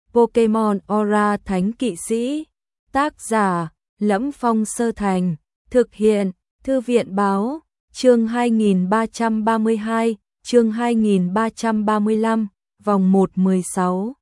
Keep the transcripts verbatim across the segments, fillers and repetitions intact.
Pokemon Aura Thánh Kỵ Sĩ. Tác giả Lẫm Phong Sơ Thành. Thực hiện Thư viện Báo. Chương hai nghìn ba trăm ba mươi hai, chương hai nghìn ba trăm ba mươi lăm, vòng một mười sáu.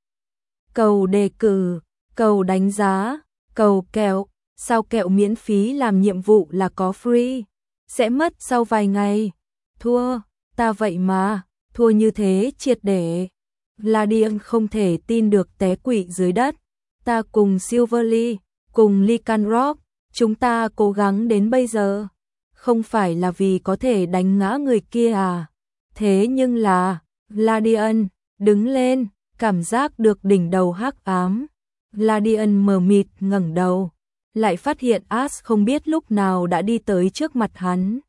Cầu đề cử, cầu đánh giá, cầu kẹo. Sao kẹo miễn phí làm nhiệm vụ là có free? Sẽ mất sau vài ngày. Thua, ta vậy mà, thua như thế triệt để. Gladian không thể tin được té quỵ dưới đất. Ta cùng Silverly, cùng Lycanroc, chúng ta cố gắng đến bây giờ. Không phải là vì có thể đánh ngã người kia à? Thế nhưng là, Gladian, đứng lên, cảm giác được đỉnh đầu hắc ám. Gladian mờ mịt ngẩng đầu, lại phát hiện Ash không biết lúc nào đã đi tới trước mặt hắn.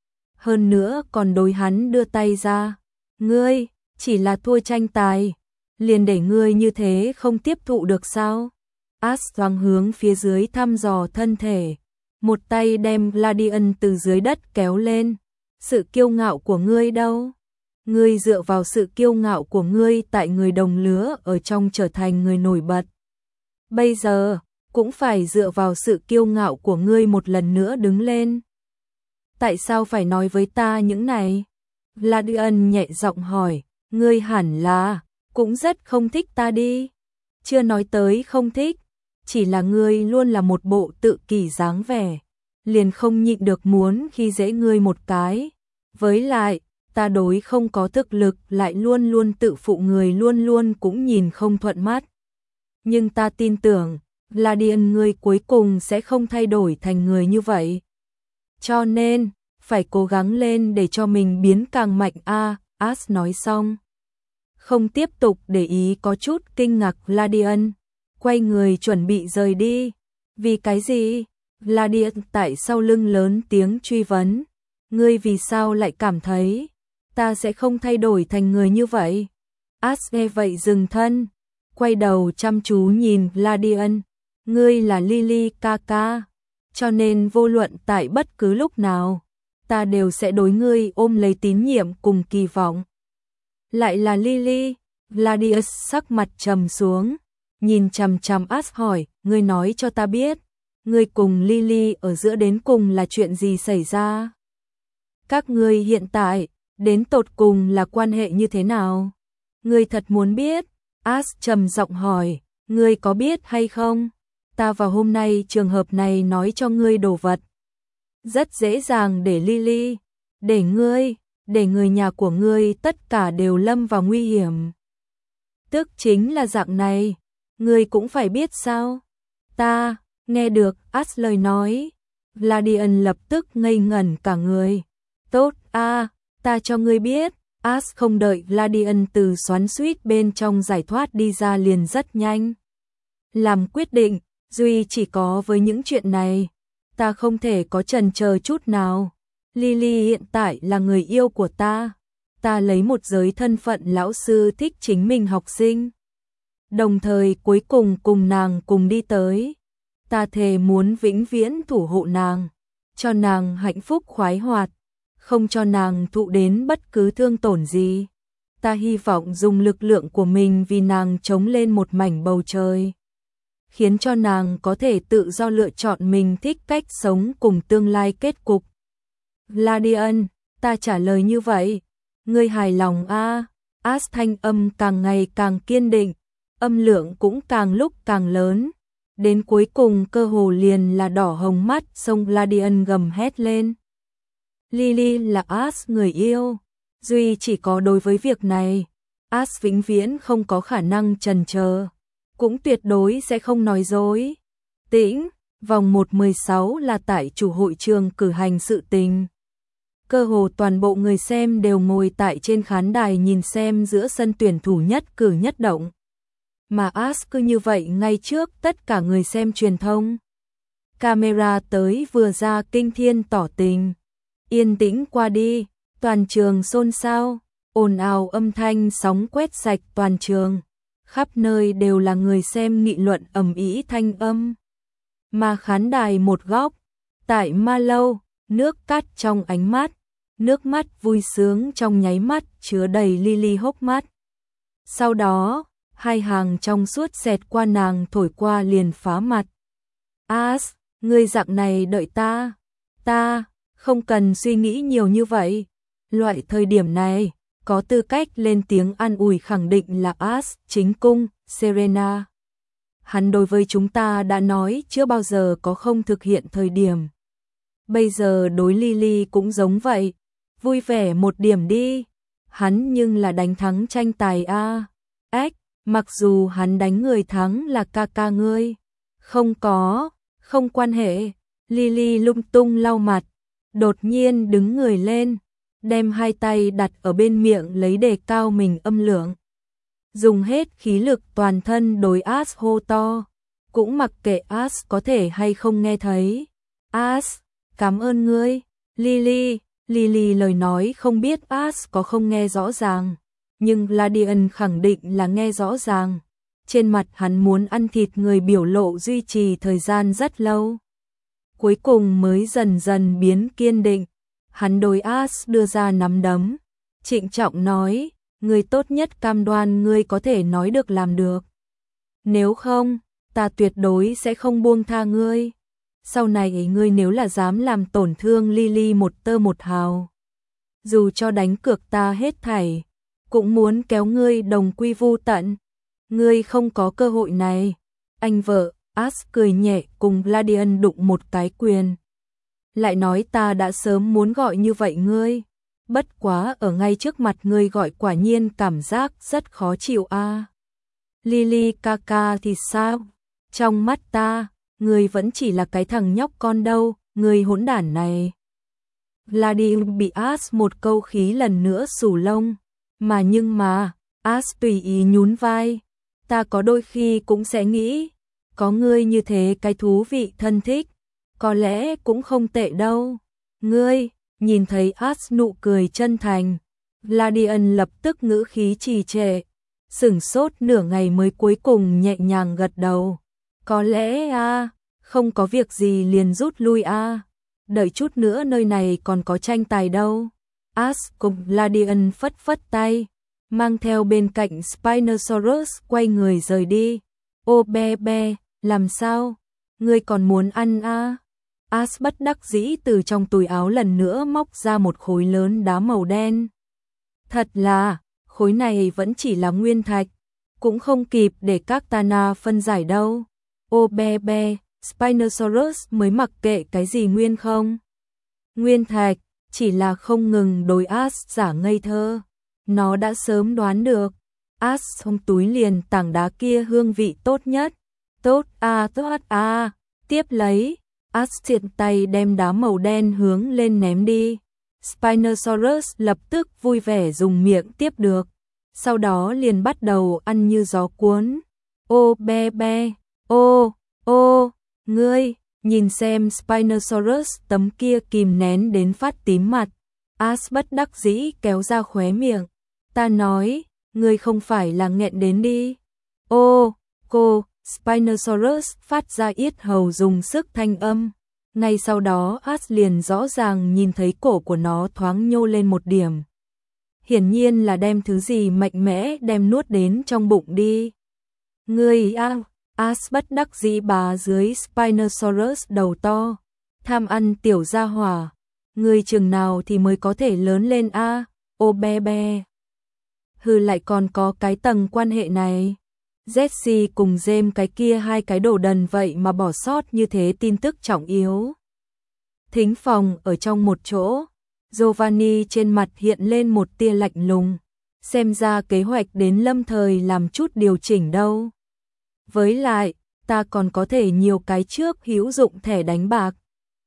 Hơn nữa còn đối hắn đưa tay ra. Ngươi, chỉ là thua tranh tài, liền để ngươi như thế không tiếp thụ được sao? Ash thoáng hướng phía dưới thăm dò thân thể, một tay đem Gladian từ dưới đất kéo lên. Sự kiêu ngạo của ngươi đâu? Ngươi dựa vào sự kiêu ngạo của ngươi tại người đồng lứa ở trong trở thành người nổi bật. Bây giờ, cũng phải dựa vào sự kiêu ngạo của ngươi một lần nữa đứng lên. Tại sao phải nói với ta những này? Gladian nhẹ giọng hỏi, ngươi hẳn là cũng rất không thích ta đi. Chưa nói tới không thích, chỉ là ngươi luôn là một bộ tự kỷ dáng vẻ, liền không nhịn được muốn khi dễ ngươi một cái. Với lại, ta đối không có thực lực lại luôn luôn tự phụ người luôn luôn cũng nhìn không thuận mắt. Nhưng ta tin tưởng, Gladian ngươi cuối cùng sẽ không thay đổi thành người như vậy. Cho nên, phải cố gắng lên để cho mình biến càng mạnh a. À, Ash nói xong, không tiếp tục để ý có chút kinh ngạc Gladian, quay người chuẩn bị rời đi. Vì cái gì? Gladian tại sau lưng lớn tiếng truy vấn. Ngươi vì sao lại cảm thấy ta sẽ không thay đổi thành người như vậy? Ash nghe vậy dừng thân, quay đầu chăm chú nhìn Gladian. Ngươi là Lily ca ca, cho nên vô luận tại bất cứ lúc nào, ta đều sẽ đối ngươi ôm lấy tín nhiệm cùng kỳ vọng. Lại là Lily. Gladius sắc mặt trầm xuống, nhìn chằm chằm Ash hỏi, ngươi nói cho ta biết, ngươi cùng Lily ở giữa đến cùng là chuyện gì xảy ra? Các ngươi hiện tại, đến tột cùng là quan hệ như thế nào? Ngươi thật muốn biết? Ash trầm giọng hỏi, ngươi có biết hay không? Ta vào hôm nay trường hợp này nói cho ngươi đồ vật. Rất dễ dàng để Lily, để ngươi, để người nhà của ngươi tất cả đều lâm vào nguy hiểm. Tức chính là dạng này, ngươi cũng phải biết sao? Ta, nghe được Ash lời nói, Gladian lập tức ngây ngẩn cả người. Tốt a, à, ta cho ngươi biết. Ash không đợi Gladian từ xoắn xuýt bên trong giải thoát đi ra liền rất nhanh làm quyết định, duy chỉ có với những chuyện này, ta không thể có chần chờ chút nào. Lily hiện tại là người yêu của ta, ta lấy một giới thân phận lão sư thích chính mình học sinh, đồng thời cuối cùng cùng nàng cùng đi tới. Ta thề muốn vĩnh viễn thủ hộ nàng, cho nàng hạnh phúc khoái hoạt, không cho nàng thụ đến bất cứ thương tổn gì. Ta hy vọng dùng lực lượng của mình vì nàng chống lên một mảnh bầu trời, khiến cho nàng có thể tự do lựa chọn mình thích cách sống cùng tương lai kết cục. Gladian, ta trả lời như vậy, ngươi hài lòng a? À? Ash thanh âm càng ngày càng kiên định, âm lượng cũng càng lúc càng lớn, đến cuối cùng cơ hồ liền là đỏ hồng mắt sông Gladian gầm hét lên. Lily là Ash người yêu, duy chỉ có đối với việc này, Ash vĩnh viễn không có khả năng chần chờ, cũng tuyệt đối sẽ không nói dối. Tĩnh, vòng một mười sáu là tại chủ hội trường cử hành sự tình. Cơ hồ toàn bộ người xem đều ngồi tại trên khán đài nhìn xem giữa sân tuyển thủ nhất cử nhất động. Mà Ash cứ như vậy ngay trước tất cả người xem truyền thông. Camera tới vừa ra kinh thiên tỏ tình. Yên tĩnh qua đi, toàn trường xôn xao, ồn ào âm thanh sóng quét sạch toàn trường. Khắp nơi đều là người xem nghị luận ầm ĩ thanh âm. Mà khán đài một góc, tại ma lâu, nước cắt trong ánh mắt, nước mắt vui sướng trong nháy mắt chứa đầy Lily hốc mắt. Sau đó, hai hàng trong suốt xẹt qua nàng thổi qua liền phá mặt. As, ngươi dạng này đợi ta, ta, không cần suy nghĩ nhiều như vậy. Loại thời điểm này, có tư cách lên tiếng an ủi khẳng định là As, chính cung, Serena. Hắn đối với chúng ta đã nói chưa bao giờ có không thực hiện thời điểm. Bây giờ đối Lily cũng giống vậy, vui vẻ một điểm đi. Hắn nhưng là đánh thắng tranh tài a. Ếch, mặc dù hắn đánh người thắng là ca ca ngươi. Không có, không quan hệ. Lily lung tung lau mặt, đột nhiên đứng người lên, đem hai tay đặt ở bên miệng lấy đề cao mình âm lượng. Dùng hết khí lực toàn thân đối As hô to, cũng mặc kệ As có thể hay không nghe thấy. As, cảm ơn ngươi. Lily, Lily lời nói không biết As có không nghe rõ ràng, nhưng Gladian khẳng định là nghe rõ ràng. Trên mặt hắn muốn ăn thịt người biểu lộ duy trì thời gian rất lâu. Cuối cùng mới dần dần biến kiên định. Hắn đối As đưa ra nắm đấm, trịnh trọng nói, ngươi tốt nhất cam đoan ngươi có thể nói được làm được. Nếu không, ta tuyệt đối sẽ không buông tha ngươi. Sau này ngươi nếu là dám làm tổn thương Lily một tơ một hào, dù cho đánh cược ta hết thảy, cũng muốn kéo ngươi đồng quy vu tận. Ngươi không có cơ hội này. Anh vợ, As cười nhẹ cùng Gladian đụng một cái quyền. Lại nói ta đã sớm muốn gọi như vậy ngươi. Bất quá ở ngay trước mặt ngươi gọi quả nhiên cảm giác rất khó chịu a. À. Lily ca ca thì sao? Trong mắt ta, ngươi vẫn chỉ là cái thằng nhóc con đâu, ngươi hỗn đản này. Gladian bị As một câu khí lần nữa xù lông. Mà nhưng mà, As tùy ý nhún vai. Ta có đôi khi cũng sẽ nghĩ, có ngươi như thế cái thú vị thân thích, có lẽ cũng không tệ đâu. Ngươi, nhìn thấy As nụ cười chân thành, Gladian lập tức ngữ khí trì trệ, sửng sốt nửa ngày mới cuối cùng nhẹ nhàng gật đầu. Có lẽ a, à, không có việc gì liền rút lui a. À. Đợi chút nữa nơi này còn có tranh tài đâu. As cùng Gladian phất phất tay, mang theo bên cạnh Spinosaurus quay người rời đi. Ô be be, làm sao? Ngươi còn muốn ăn a? À? As bất đắc dĩ từ trong túi áo lần nữa móc ra một khối lớn đá màu đen. Thật là, khối này vẫn chỉ là nguyên thạch, cũng không kịp để các Tana phân giải đâu. Ô be be, Spinosaurus mới mặc kệ cái gì nguyên không? Nguyên thạch, chỉ là không ngừng đối As giả ngây thơ. Nó đã sớm đoán được. As trong túi liền tảng đá kia hương vị tốt nhất. Tốt a, tốt a, tiếp lấy. As triệt tay đem đá màu đen hướng lên ném đi. Spinosaurus lập tức vui vẻ dùng miệng tiếp được. Sau đó liền bắt đầu ăn như gió cuốn. Ô be be, ô, ô, ngươi, nhìn xem Spinosaurus tấm kia kìm nén đến phát tím mặt. As bất đắc dĩ kéo ra khóe miệng. Ta nói, ngươi không phải là nghẹn đến đi. Ô, cô, Spinosaurus phát ra yết hầu dùng sức thanh âm. Ngay sau đó As liền rõ ràng nhìn thấy cổ của nó thoáng nhô lên một điểm. Hiển nhiên là đem thứ gì mạnh mẽ đem nuốt đến trong bụng đi. Ngươi a, As bất đắc dĩ bà dưới Spinosaurus đầu to. Tham ăn tiểu gia hỏa. Ngươi chừng nào thì mới có thể lớn lên a? À? Ô be be. Hừ, lại còn có cái tầng quan hệ này. Jesse cùng James cái kia hai cái đồ đần vậy mà bỏ sót như thế tin tức trọng yếu. Thính phòng ở trong một chỗ, Giovanni trên mặt hiện lên một tia lạnh lùng. Xem ra kế hoạch đến lâm thời làm chút điều chỉnh đâu. Với lại, ta còn có thể nhiều cái trước hữu dụng thẻ đánh bạc.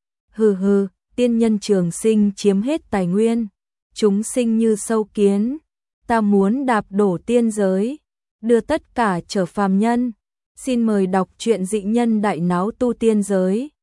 Hừ hừ, tiên nhân trường sinh chiếm hết tài nguyên. Chúng sinh như sâu kiến. Ta muốn đạp đổ tiên giới, đưa tất cả trở phàm nhân. Xin mời đọc truyện Dị Nhân Đại Náo Tu Tiên Giới.